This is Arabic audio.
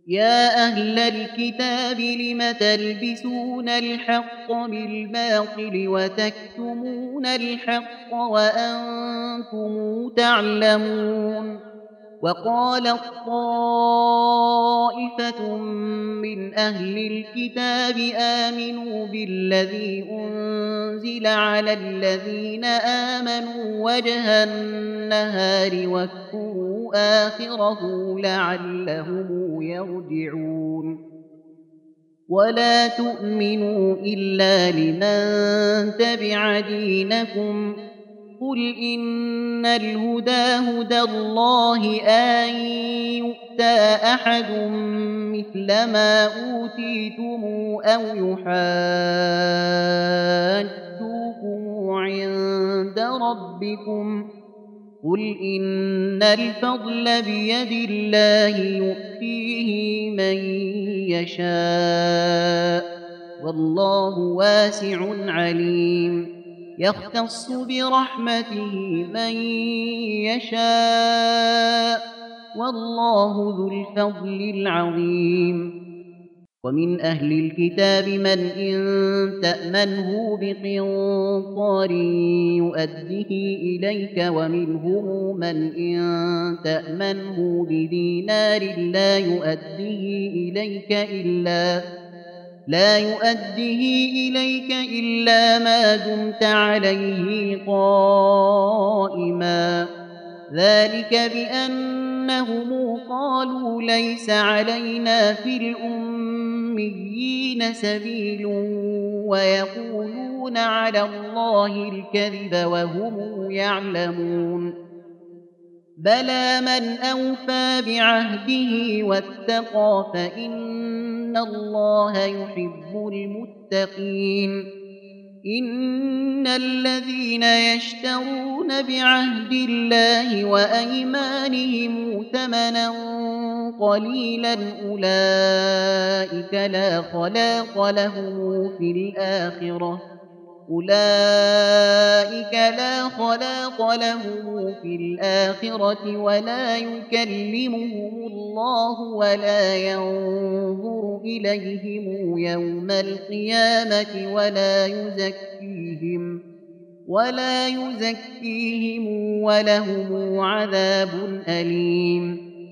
يا أهل الكتاب لم تلبسون الحق بالباطل وتكتمون الحق وأنتم تعلمون. وقالت طائفة من أهل الكتاب آمنوا بالذي أنزل على الذين آمنوا وجه النهار واكفروا آخره لعلهم يرجعون. ولا تؤمنوا إلا لمن تبع دينكم. قل إن الهدى هدى الله أن يؤتى أحد مثل ما أوتيتم أو يحاجوكم عند ربكم. قل إن الفضل بيد الله يؤتيه من يشاء والله واسع عليم. يختص برحمته من يشاء والله ذو الفضل العظيم. ومن أهل الكتاب من إن تأمنه بقنطار يؤده إليك ومنهم من إن تأمنه بدينار لا يؤده إليك إلا ما دمت عليه قائما. ذلك بأنهم قالوا ليس علينا في الأميين سبيل ويقولون على الله الكذب وهم يعلمون. بلى من أوفى بعهده واتقى فإن الله يحب المتقين. إن الذين يشترون بعهد الله وأيمانهم ثمنا قليلا أولئك لا خلاق لهم في الآخرة ولا يكلمهم الله ولا ينظر إليهم يوم القيامة ولا يزكيهم ولهم عذاب أليم.